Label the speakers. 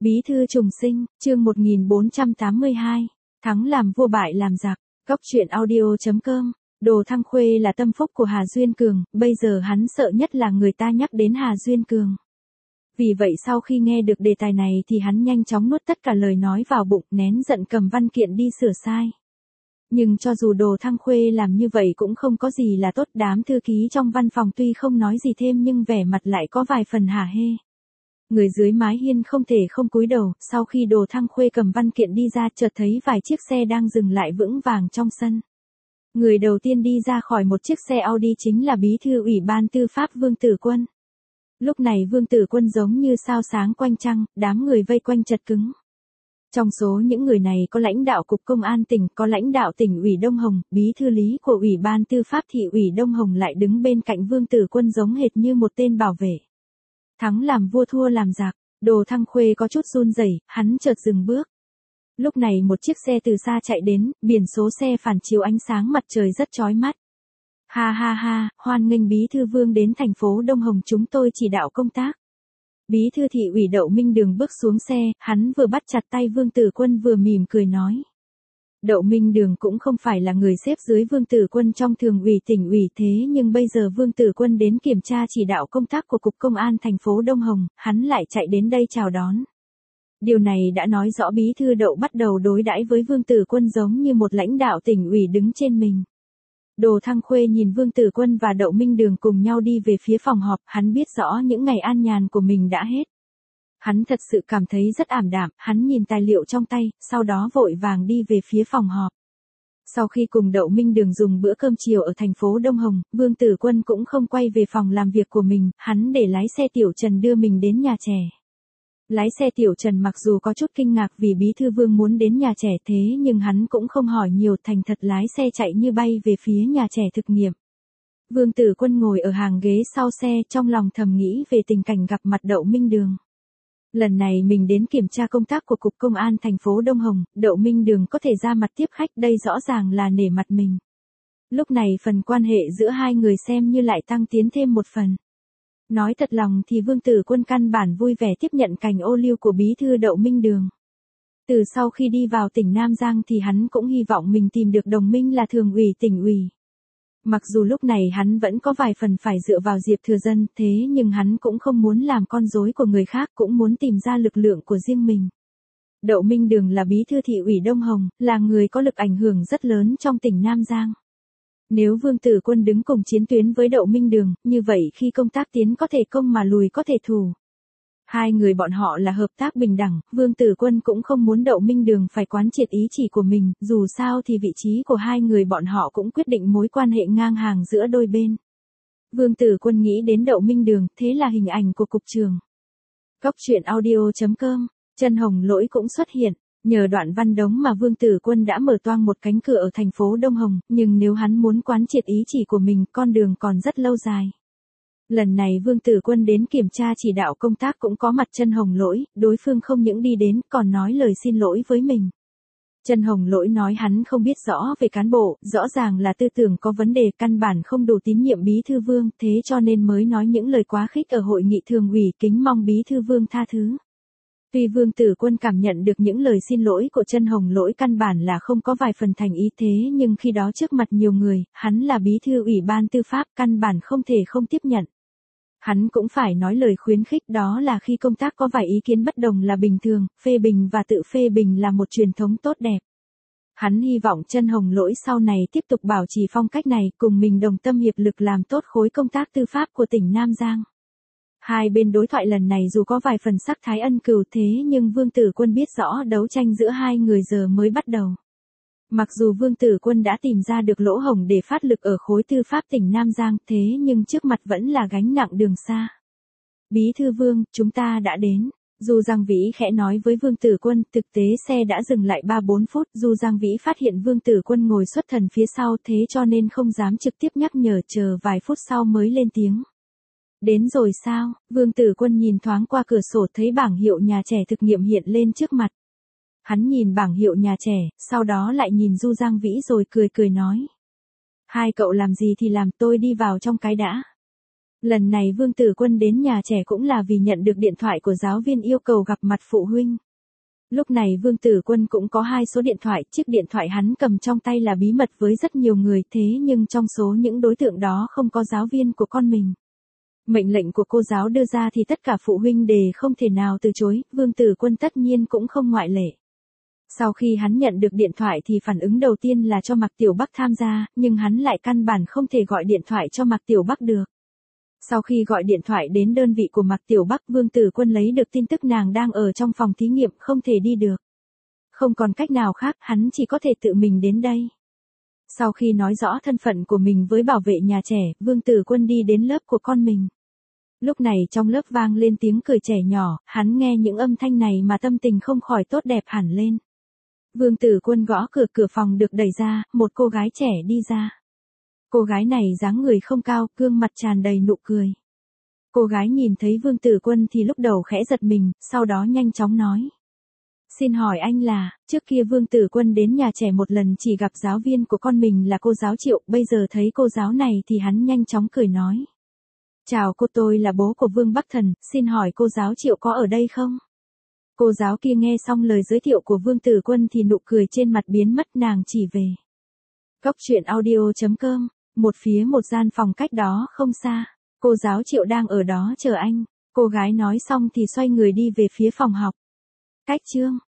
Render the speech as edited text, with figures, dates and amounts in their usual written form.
Speaker 1: Bí thư trùng sinh, chương 1482, thắng làm vua bại làm giặc, góc truyện audio.com. Đồ Thăng Khuê là tâm phúc của Hà Duyên Cường, bây giờ hắn sợ nhất là người ta nhắc đến Hà Duyên Cường. Vì vậy sau khi nghe được đề tài này thì hắn nhanh chóng nuốt tất cả lời nói vào bụng, nén giận cầm văn kiện đi sửa sai. Nhưng cho dù Đồ Thăng Khuê làm như vậy cũng không có gì là tốt, đám thư ký trong văn phòng tuy không nói gì thêm nhưng vẻ mặt lại có vài phần hả hê. Người dưới mái hiên không thể không cúi đầu, sau khi Đồ Thăng Khuê cầm văn kiện đi ra chợt thấy vài chiếc xe đang dừng lại vững vàng trong sân. Người đầu tiên đi ra khỏi một chiếc xe Audi chính là Bí thư Ủy ban Tư pháp Vương Tử Quân. Lúc này Vương Tử Quân giống như sao sáng quanh trăng, đám người vây quanh chật cứng. Trong số những người này có lãnh đạo Cục Công an tỉnh, có lãnh đạo tỉnh ủy Đông Hồng, bí thư lý của Ủy ban Tư pháp thị ủy Đông Hồng lại đứng bên cạnh Vương Tử Quân giống hệt như một tên bảo vệ. Thắng làm vua thua làm giặc, Đồ Thăng Khuê có chút run rẩy, hắn chợt dừng bước. Lúc này một chiếc xe từ xa chạy đến, biển số xe phản chiếu ánh sáng mặt trời rất chói mắt. Ha ha ha, hoan nghênh Bí thư Vương đến thành phố Đông Hồng, chúng tôi chỉ đạo công tác. Bí thư thị ủy Đậu Minh Đường bước xuống xe, hắn vừa bắt chặt tay Vương Tử Quân vừa mỉm cười nói. Đậu Minh Đường cũng không phải là người xếp dưới Vương Tử Quân trong thường ủy tỉnh ủy, thế nhưng bây giờ Vương Tử Quân đến kiểm tra chỉ đạo công tác của Cục Công an thành phố Đông Hồng, hắn lại chạy đến đây chào đón. Điều này đã nói rõ Bí thư Đậu bắt đầu đối đãi với Vương Tử Quân giống như một lãnh đạo tỉnh ủy đứng trên mình. Đồ Thăng Khuê nhìn Vương Tử Quân và Đậu Minh Đường cùng nhau đi về phía phòng họp, hắn biết rõ những ngày an nhàn của mình đã hết. Hắn thật sự cảm thấy rất ảm đạm, hắn nhìn tài liệu trong tay, sau đó vội vàng đi về phía phòng họp. Sau khi cùng Đậu Minh Đường dùng bữa cơm chiều ở thành phố Đông Hồng, Vương Tử Quân cũng không quay về phòng làm việc của mình, hắn để lái xe Tiểu Trần đưa mình đến nhà trẻ. Lái xe Tiểu Trần mặc dù có chút kinh ngạc vì Bí thư Vương muốn đến nhà trẻ thế nhưng hắn cũng không hỏi nhiều, thành thật lái xe chạy như bay về phía nhà trẻ thực nghiệm. Vương Tử Quân ngồi ở hàng ghế sau xe, trong lòng thầm nghĩ về tình cảnh gặp mặt Đậu Minh Đường. Lần này mình đến kiểm tra công tác của Cục Công an thành phố Đông Hồng, Đậu Minh Đường có thể ra mặt tiếp khách, đây rõ ràng là nể mặt mình. Lúc này phần quan hệ giữa hai người xem như lại tăng tiến thêm một phần. Nói thật lòng thì Vương Tử Quân căn bản vui vẻ tiếp nhận cành ô liu của bí thư Đậu Minh Đường. Từ sau khi đi vào tỉnh Nam Giang thì hắn cũng hy vọng mình tìm được đồng minh là thường ủy tỉnh ủy. Mặc dù lúc này hắn vẫn có vài phần phải dựa vào Diệp Thừa Dân, thế nhưng hắn cũng không muốn làm con rối của người khác, cũng muốn tìm ra lực lượng của riêng mình. Đậu Minh Đường là bí thư thị ủy Đông Hồng, là người có lực ảnh hưởng rất lớn trong tỉnh Nam Giang. Nếu Vương Tử Quân đứng cùng chiến tuyến với Đậu Minh Đường, như vậy khi công tác tiến có thể công mà lùi có thể thủ. Hai người bọn họ là hợp tác bình đẳng, Vương Tử Quân cũng không muốn Đậu Minh Đường phải quán triệt ý chỉ của mình, dù sao thì vị trí của hai người bọn họ cũng quyết định mối quan hệ ngang hàng giữa đôi bên. Vương Tử Quân nghĩ đến Đậu Minh Đường, thế là hình ảnh của cục trưởng. Góc truyện audio.com, Chân Hồng Lỗi cũng xuất hiện. Nhờ đoạn văn đống mà Vương Tử Quân đã mở toang một cánh cửa ở thành phố Đông Hồng, nhưng nếu hắn muốn quán triệt ý chỉ của mình, con đường còn rất lâu dài. Lần này Vương Tử Quân đến kiểm tra chỉ đạo công tác cũng có mặt Chân Hồng Lỗi, đối phương không những đi đến còn nói lời xin lỗi với mình. Chân Hồng Lỗi nói hắn không biết rõ về cán bộ, rõ ràng là tư tưởng có vấn đề, căn bản không đủ tín nhiệm Bí thư Vương, thế cho nên mới nói những lời quá khích ở hội nghị thường ủy, kính mong Bí thư Vương tha thứ. Tuy Vương Tử Quân cảm nhận được những lời xin lỗi của Chân Hồng Lỗi căn bản là không có vài phần thành ý, thế nhưng khi đó trước mặt nhiều người, hắn là bí thư Ủy ban Tư pháp, căn bản không thể không tiếp nhận. Hắn cũng phải nói lời khuyến khích, đó là khi công tác có vài ý kiến bất đồng là bình thường, phê bình và tự phê bình là một truyền thống tốt đẹp. Hắn hy vọng Chân Hồng Lỗi sau này tiếp tục bảo trì phong cách này, cùng mình đồng tâm hiệp lực làm tốt khối công tác tư pháp của tỉnh Nam Giang. Hai bên đối thoại lần này dù có vài phần sắc thái ân cừu, thế nhưng Vương Tử Quân biết rõ đấu tranh giữa hai người giờ mới bắt đầu. Mặc dù Vương Tử Quân đã tìm ra được lỗ hổng để phát lực ở khối tư pháp tỉnh Nam Giang, thế nhưng trước mặt vẫn là gánh nặng đường xa. Bí thư Vương, chúng ta đã đến. Du Giang Vĩ khẽ nói với Vương Tử Quân, thực tế xe đã dừng lại 3-4 phút, Du Giang Vĩ phát hiện Vương Tử Quân ngồi xuất thần phía sau, thế cho nên không dám trực tiếp nhắc nhở, chờ vài phút sau mới lên tiếng. Đến rồi sao? Vương Tử Quân nhìn thoáng qua cửa sổ thấy bảng hiệu nhà trẻ thực nghiệm hiện lên trước mặt. Hắn nhìn bảng hiệu nhà trẻ, sau đó lại nhìn Du Giang Vĩ rồi cười cười nói. Hai cậu làm gì thì làm, tôi đi vào trong cái đã. Lần này Vương Tử Quân đến nhà trẻ cũng là vì nhận được điện thoại của giáo viên yêu cầu gặp mặt phụ huynh. Lúc này Vương Tử Quân cũng có 2 số điện thoại, chiếc điện thoại hắn cầm trong tay là bí mật với rất nhiều người, thế nhưng trong số những đối tượng đó không có giáo viên của con mình. Mệnh lệnh của cô giáo đưa ra thì tất cả phụ huynh đều không thể nào từ chối, Vương Tử Quân tất nhiên cũng không ngoại lệ. Sau khi hắn nhận được điện thoại thì phản ứng đầu tiên là cho Mạc Tiểu Bắc tham gia, nhưng hắn lại căn bản không thể gọi điện thoại cho Mạc Tiểu Bắc được. Sau khi gọi điện thoại đến đơn vị của Mạc Tiểu Bắc, Vương Tử Quân lấy được tin tức nàng đang ở trong phòng thí nghiệm, không thể đi được. Không còn cách nào khác, hắn chỉ có thể tự mình đến đây. Sau khi nói rõ thân phận của mình với bảo vệ nhà trẻ, Vương Tử Quân đi đến lớp của con mình. Lúc này trong lớp vang lên tiếng cười trẻ nhỏ, hắn nghe những âm thanh này mà tâm tình không khỏi tốt đẹp hẳn lên. Vương Tử Quân gõ cửa, cửa phòng được đẩy ra, một cô gái trẻ đi ra. Cô gái này dáng người không cao, gương mặt tràn đầy nụ cười. Cô gái nhìn thấy Vương Tử Quân thì lúc đầu khẽ giật mình, sau đó nhanh chóng nói. Xin hỏi anh là, trước kia Vương Tử Quân đến nhà trẻ một lần chỉ gặp giáo viên của con mình là cô giáo Triệu, bây giờ thấy cô giáo này thì hắn nhanh chóng cười nói. Chào cô, tôi là bố của Vương Bắc Thần, xin hỏi cô giáo Triệu có ở đây không? Cô giáo kia nghe xong lời giới thiệu của Vương Tử Quân thì nụ cười trên mặt biến mất, nàng chỉ về. Cốc truyện audio.com, một phía một gian phòng cách đó không xa, cô giáo Triệu đang ở đó chờ anh. Cô gái nói xong thì xoay người đi về phía phòng học. Cách chương